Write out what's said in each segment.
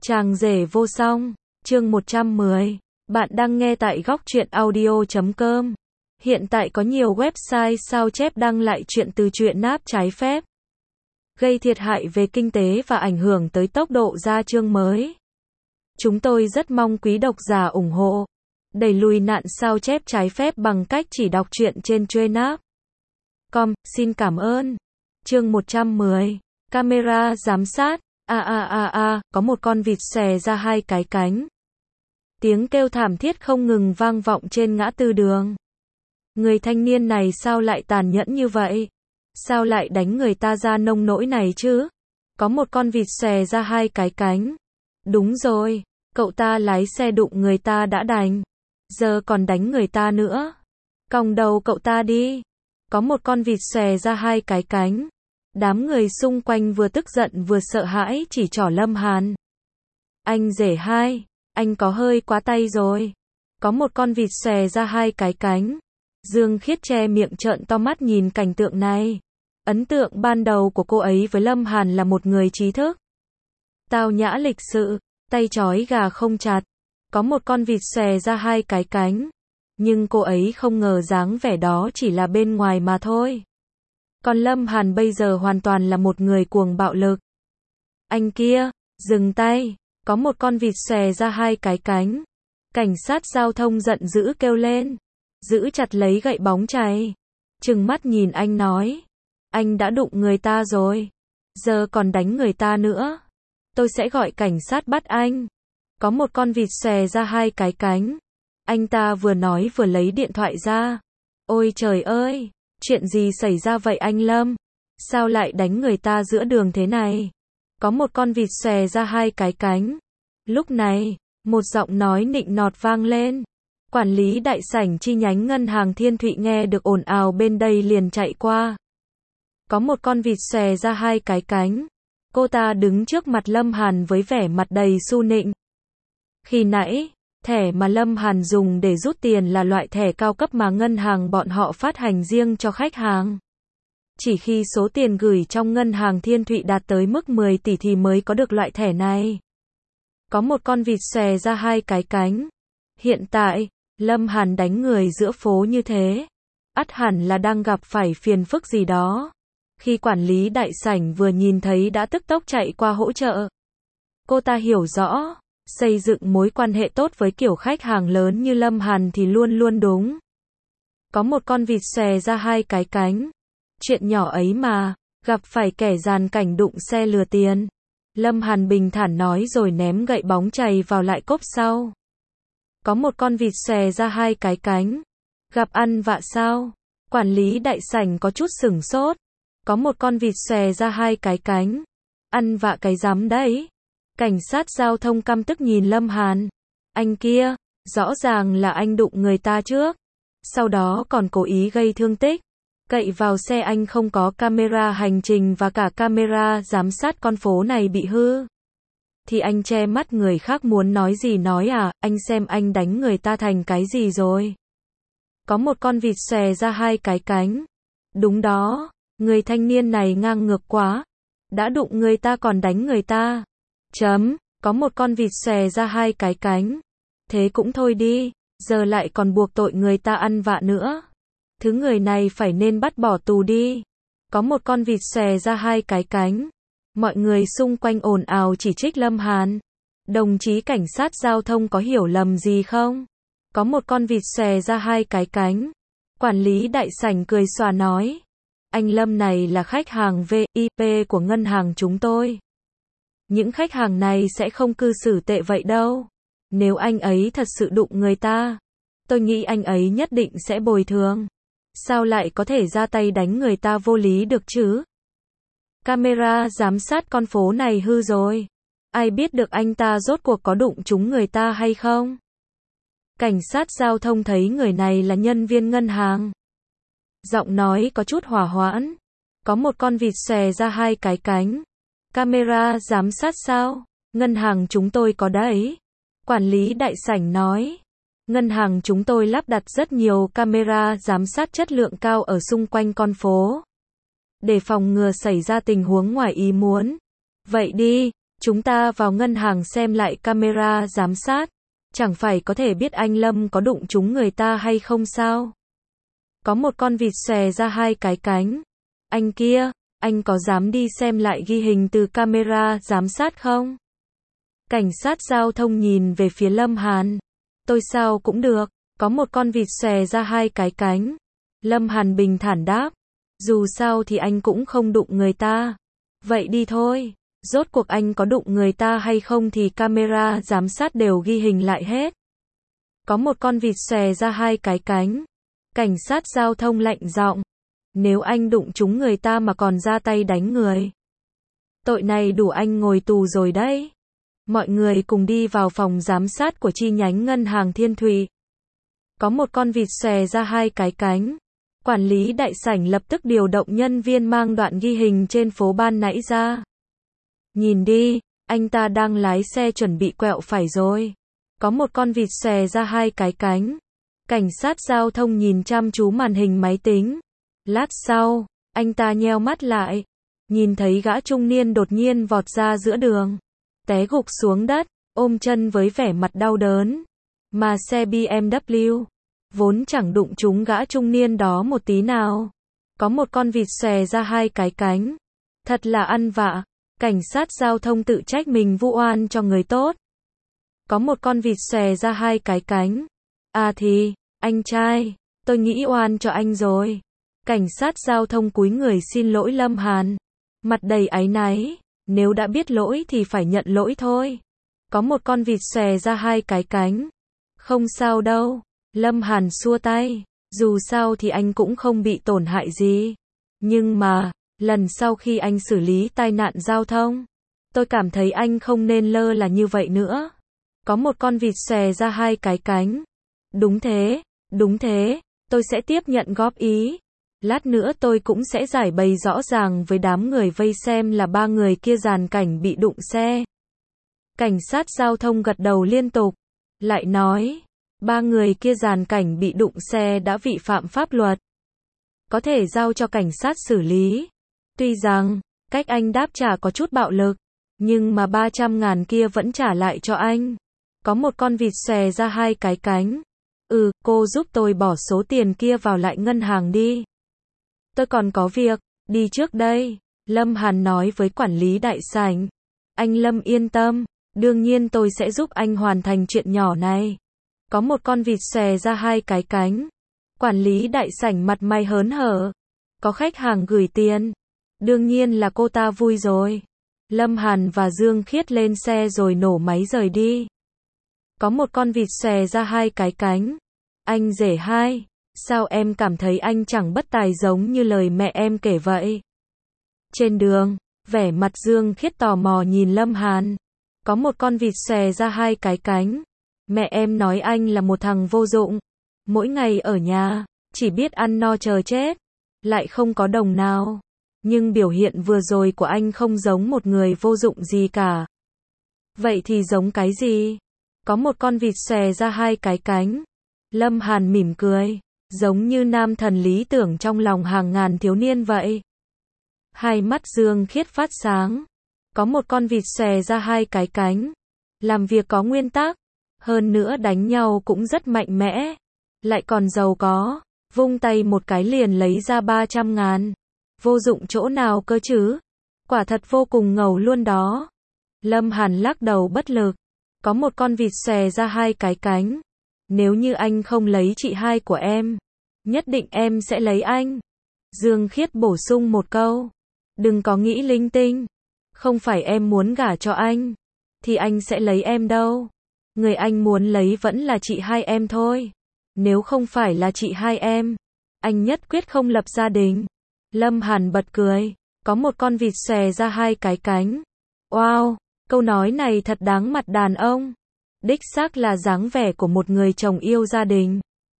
Chàng rể vô song, chương 110. Bạn đang nghe tại góc truyện audio.com. Hiện tại có nhiều website sao chép đăng lại chuyện từ truyện náp trái phép, gây thiệt hại về kinh tế và ảnh hưởng tới tốc độ ra chương mới. Chúng tôi rất mong quý độc giả ủng hộ, đẩy lùi nạn sao chép trái phép bằng cách chỉ đọc truyện trên Trainap.com. Xin cảm ơn. Chương 110. Camera giám sát. Có một con vịt xòe ra hai cái cánh. Tiếng kêu thảm thiết không ngừng vang vọng trên ngã tư đường. Người thanh niên này sao lại tàn nhẫn như vậy? Sao lại đánh người ta ra nông nỗi này chứ? Có một con vịt xòe ra hai cái cánh. Đúng rồi, cậu ta lái xe đụng người ta đã đành, giờ còn đánh người ta nữa. Còng đầu cậu ta đi. Có một con vịt xòe ra hai cái cánh. Đám người xung quanh vừa tức giận vừa sợ hãi chỉ trỏ Lâm Hàn. Anh rể hai, anh có hơi quá tay rồi. Có một con vịt xòe ra hai cái cánh. Dương Khiết che miệng trợn to mắt nhìn cảnh tượng này. Ấn tượng ban đầu của cô ấy với Lâm Hàn là một người trí thức, tao nhã lịch sự, tay trói gà không chặt. Có một con vịt xòe ra hai cái cánh. Nhưng cô ấy không ngờ dáng vẻ đó chỉ là bên ngoài mà thôi. Còn Lâm Hàn bây giờ hoàn toàn là một người cuồng bạo lực. Anh kia, dừng tay. Có một con vịt xòe ra hai cái cánh. Cảnh sát giao thông giận dữ kêu lên, giữ chặt lấy gậy bóng chày, trừng mắt nhìn anh nói, anh đã đụng người ta rồi, giờ còn đánh người ta nữa, tôi sẽ gọi cảnh sát bắt anh. Có một con vịt xòe ra hai cái cánh. Anh ta vừa nói vừa lấy điện thoại ra. Ôi trời ơi, chuyện gì xảy ra vậy anh Lâm? Sao lại đánh người ta giữa đường thế này? Có một con vịt xòe ra hai cái cánh. Lúc này, một giọng nói nịnh nọt vang lên. Quản lý đại sảnh chi nhánh ngân hàng Thiên Thụy nghe được ồn ào bên đây liền chạy qua. Có một con vịt xòe ra hai cái cánh. Cô ta đứng trước mặt Lâm Hàn với vẻ mặt đầy su nịnh. Khi nãy, thẻ mà Lâm Hàn dùng để rút tiền là loại thẻ cao cấp mà ngân hàng bọn họ phát hành riêng cho khách hàng. Chỉ khi số tiền gửi trong ngân hàng Thiên Thụy đạt tới mức 10 tỷ thì mới có được loại thẻ này. Có một con vịt xòe ra hai cái cánh. Hiện tại, Lâm Hàn đánh người giữa phố như thế, ắt hẳn là đang gặp phải phiền phức gì đó. Khi quản lý đại sảnh vừa nhìn thấy đã tức tốc chạy qua hỗ trợ. Cô ta hiểu rõ, xây dựng mối quan hệ tốt với kiểu khách hàng lớn như Lâm Hàn thì luôn luôn đúng. Có một con vịt xòe ra hai cái cánh. Chuyện nhỏ ấy mà, gặp phải kẻ giàn cảnh đụng xe lừa tiền. Lâm Hàn bình thản nói rồi ném gậy bóng chày vào lại cốp sau. Có một con vịt xòe ra hai cái cánh. Gặp ăn vạ sao? Quản lý đại sảnh có chút sửng sốt. Có một con vịt xòe ra hai cái cánh. Ăn vạ cái rắm đấy. Cảnh sát giao thông căm tức nhìn Lâm Hàn. Anh kia, rõ ràng là anh đụng người ta trước, sau đó còn cố ý gây thương tích. Cậy vào xe anh không có camera hành trình và cả camera giám sát con phố này bị hư. Thì anh che mắt người khác muốn nói gì nói à, anh xem anh đánh người ta thành cái gì rồi. Có một con vịt xòe ra hai cái cánh. Đúng đó, người thanh niên này ngang ngược quá. Đã đụng người ta còn đánh người ta. Có một con vịt xòe ra hai cái cánh. Thế cũng thôi đi, giờ lại còn buộc tội người ta ăn vạ nữa. Thứ người này phải nên bắt bỏ tù đi. Có một con vịt xòe ra hai cái cánh. Mọi người xung quanh ồn ào chỉ trích Lâm Hàn. Đồng chí cảnh sát giao thông có hiểu lầm gì không? Có một con vịt xòe ra hai cái cánh. Quản lý đại sảnh cười xòa nói. Anh Lâm này là khách hàng VIP của ngân hàng chúng tôi. Những khách hàng này sẽ không cư xử tệ vậy đâu. Nếu anh ấy thật sự đụng người ta, tôi nghĩ anh ấy nhất định sẽ bồi thường. Sao lại có thể ra tay đánh người ta vô lý được chứ? Camera giám sát con phố này hư rồi. Ai biết được anh ta rốt cuộc có đụng trúng người ta hay không? Cảnh sát giao thông thấy người này là nhân viên ngân hàng. Giọng nói có chút hỏa hoãn. Có một con vịt xòe ra hai cái cánh. Camera giám sát sao? Ngân hàng chúng tôi có đấy. Quản lý đại sảnh nói. Ngân hàng chúng tôi lắp đặt rất nhiều camera giám sát chất lượng cao ở xung quanh con phố, để phòng ngừa xảy ra tình huống ngoài ý muốn. Vậy đi, Chúng ta vào ngân hàng xem lại camera giám sát. Chẳng phải có thể biết anh Lâm có đụng trúng người ta hay không sao? Có một con vịt xòe ra hai cái cánh. Anh kia, anh có dám đi xem lại ghi hình từ camera giám sát không? Cảnh sát giao thông nhìn về phía Lâm Hàn. Tôi sao cũng được. Có một con vịt xòe ra hai cái cánh. Lâm Hàn bình thản đáp. Dù sao thì anh cũng không đụng người ta. Vậy đi thôi. Rốt cuộc anh có đụng người ta hay không thì camera giám sát đều ghi hình lại hết. Có một con vịt xòe ra hai cái cánh. Cảnh sát giao thông lạnh giọng. Nếu anh đụng trúng người ta mà còn ra tay đánh người, tội này đủ anh ngồi tù rồi đấy. Mọi người cùng đi vào phòng giám sát của chi nhánh ngân hàng Thiên Thụy. Có một con vịt xòe ra hai cái cánh. Quản lý đại sảnh lập tức điều động nhân viên mang đoạn ghi hình trên phố ban nãy ra. Nhìn đi, anh ta đang lái xe chuẩn bị quẹo phải rồi. Có một con vịt xòe ra hai cái cánh. Cảnh sát giao thông nhìn chăm chú màn hình máy tính. Lát sau, anh ta nheo mắt lại. Nhìn thấy gã trung niên đột nhiên vọt ra giữa đường. Té gục xuống đất, ôm chân với vẻ mặt đau đớn. Mà xe BMW vốn chẳng đụng trúng gã trung niên đó một tí nào. Có một con vịt xòe ra hai cái cánh. Thật là ăn vạ. Cảnh sát giao thông tự trách mình vu oan cho người tốt. Có một con vịt xòe ra hai cái cánh. À thì, anh trai, tôi nghĩ oan cho anh rồi. Cảnh sát giao thông cúi người xin lỗi Lâm Hàn. Mặt đầy áy náy. Nếu đã biết lỗi thì phải nhận lỗi thôi. Có một con vịt xòe ra hai cái cánh. Không sao đâu. Lâm Hàn xua tay. Dù sao thì anh cũng không bị tổn hại gì. Nhưng mà, lần sau khi anh xử lý tai nạn giao thông, tôi cảm thấy anh không nên lơ là như vậy nữa. Có một con vịt xòe ra hai cái cánh. Đúng thế, tôi sẽ tiếp nhận góp ý. Lát nữa tôi cũng sẽ giải bày rõ ràng với đám người vây xem là ba người kia dàn cảnh bị đụng xe. Cảnh sát giao thông gật đầu liên tục. Lại nói, ba người kia dàn cảnh bị đụng xe đã vi phạm pháp luật. Có thể giao cho cảnh sát xử lý. Tuy rằng, cách anh đáp trả có chút bạo lực, nhưng mà 300.000 kia vẫn trả lại cho anh. Có một con vịt xòe ra hai cái cánh. Cô giúp tôi bỏ số tiền kia vào lại ngân hàng đi. Tôi còn có việc, đi trước đây. Lâm Hàn nói với quản lý đại sảnh. Anh Lâm yên tâm, đương nhiên tôi sẽ giúp anh hoàn thành chuyện nhỏ này. Có một con vịt xòe ra hai cái cánh. Quản lý đại sảnh mặt mày hớn hở. Có khách hàng gửi tiền. Đương nhiên là cô ta vui rồi. Lâm Hàn và Dương Khiết lên xe rồi nổ máy rời đi. Có một con vịt xòe ra hai cái cánh. Anh rể hai, sao em cảm thấy anh chẳng bất tài giống như lời mẹ em kể vậy? Trên đường, vẻ mặt Dương Khiết tò mò nhìn Lâm Hàn. Có một con vịt xòe ra hai cái cánh. Mẹ em nói anh là một thằng vô dụng. Mỗi ngày ở nhà, chỉ biết ăn no chờ chết. Lại không có đồng nào. Nhưng biểu hiện vừa rồi của anh không giống một người vô dụng gì cả. Vậy thì giống cái gì? Có một con vịt xòe ra hai cái cánh. Lâm Hàn mỉm cười. Giống như nam thần lý tưởng trong lòng hàng ngàn thiếu niên vậy. Hai mắt Dương Khiết phát sáng. Có một con vịt xòe ra hai cái cánh. Làm việc có nguyên tắc. Hơn nữa đánh nhau cũng rất mạnh mẽ. Lại còn giàu có. Vung tay một cái liền lấy ra 300.000. Vô dụng chỗ nào cơ chứ? Quả thật vô cùng ngầu luôn đó. Lâm Hàn lắc đầu bất lực. Có một con vịt xòe ra hai cái cánh. Nếu như anh không lấy chị hai của em, nhất định em sẽ lấy anh. Dương Khiết bổ sung một câu. Đừng có nghĩ linh tinh. Không phải em muốn gả cho anh, thì anh sẽ lấy em đâu. Người anh muốn lấy vẫn là chị hai em thôi. Nếu không phải là chị hai em, anh nhất quyết không lập gia đình. Lâm Hàn bật cười. Có một con vịt xòe ra hai cái cánh. Wow, câu nói này thật đáng mặt đàn ông. Đích xác là dáng vẻ của một người chồng yêu gia đình.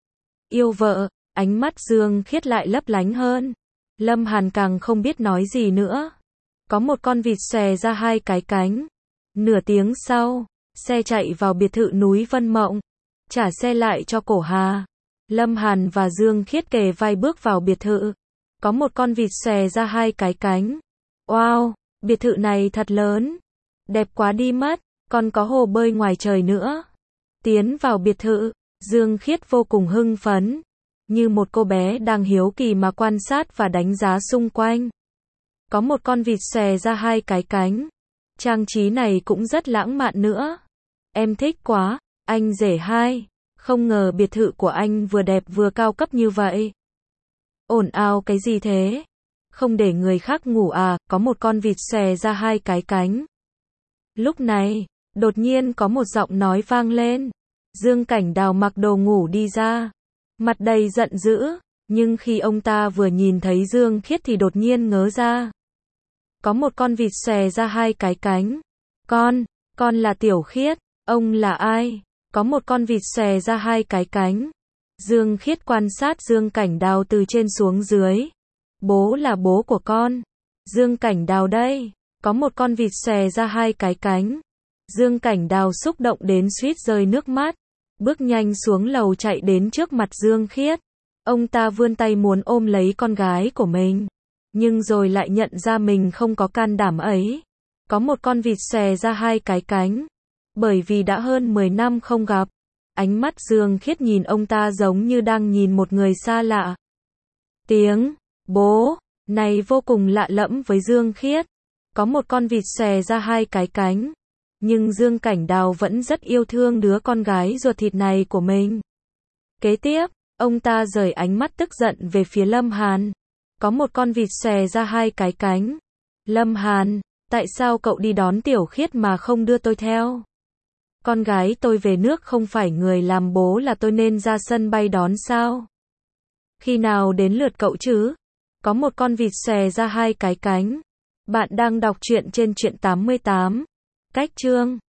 Yêu vợ, ánh mắt Dương Khiết lại lấp lánh hơn. Lâm Hàn càng không biết nói gì nữa. Có một con vịt xòe ra hai cái cánh. Nửa tiếng sau, xe chạy vào biệt thự núi Vân Mộng. Trả xe lại cho Cổ Hà. Lâm Hàn và Dương Khiết kề vai bước vào biệt thự. Có một con vịt xòe ra hai cái cánh. Wow, biệt thự này thật lớn. Đẹp quá đi mất, còn có hồ bơi ngoài trời nữa. Tiến vào biệt thự, Dương Khiết vô cùng hưng phấn, như một cô bé đang hiếu kỳ mà quan sát và đánh giá xung quanh. Có một con vịt xòe ra hai cái cánh. Trang trí này cũng rất lãng mạn nữa. Em thích quá, anh rể hai. Không ngờ biệt thự của anh vừa đẹp vừa cao cấp như vậy. Ồn ào cái gì thế? Không để người khác ngủ à, có một con vịt xòe ra hai cái cánh. Lúc này, đột nhiên có một giọng nói vang lên. Dương Cảnh Đào mặc đồ ngủ đi ra, mặt đầy giận dữ, nhưng khi ông ta vừa nhìn thấy Dương Khiết thì đột nhiên ngớ ra. Có một con vịt xòe ra hai cái cánh. Con là Tiểu Khiết, ông là ai? Có một con vịt xòe ra hai cái cánh. Dương Khiết quan sát Dương Cảnh Đào từ trên xuống dưới. Bố là bố của con. Dương Cảnh Đào đây. Có một con vịt xòe ra hai cái cánh. Dương Cảnh Đào xúc động đến suýt rơi nước mắt. Bước nhanh xuống lầu chạy đến trước mặt Dương Khiết. Ông ta vươn tay muốn ôm lấy con gái của mình. Nhưng rồi lại nhận ra mình không có can đảm ấy. Có một con vịt xòe ra hai cái cánh. Bởi vì đã hơn 10 năm không gặp. Ánh mắt Dương Khiết nhìn ông ta giống như đang nhìn một người xa lạ. Tiếng bố này vô cùng lạ lẫm với Dương Khiết. Có một con vịt xòe ra hai cái cánh. Nhưng Dương Cảnh Đào vẫn rất yêu thương đứa con gái ruột thịt này của mình. Kế tiếp, ông ta rời ánh mắt tức giận về phía Lâm Hàn. Có một con vịt xòe ra hai cái cánh. Lâm Hàn, tại sao cậu đi đón Tiểu Khiết mà không đưa tôi theo? Con gái tôi về nước không phải người làm bố là tôi nên ra sân bay đón sao? Khi nào đến lượt cậu chứ? Có một con vịt xòe ra hai cái cánh. Bạn đang đọc truyện trên Truyện 88. Cách chương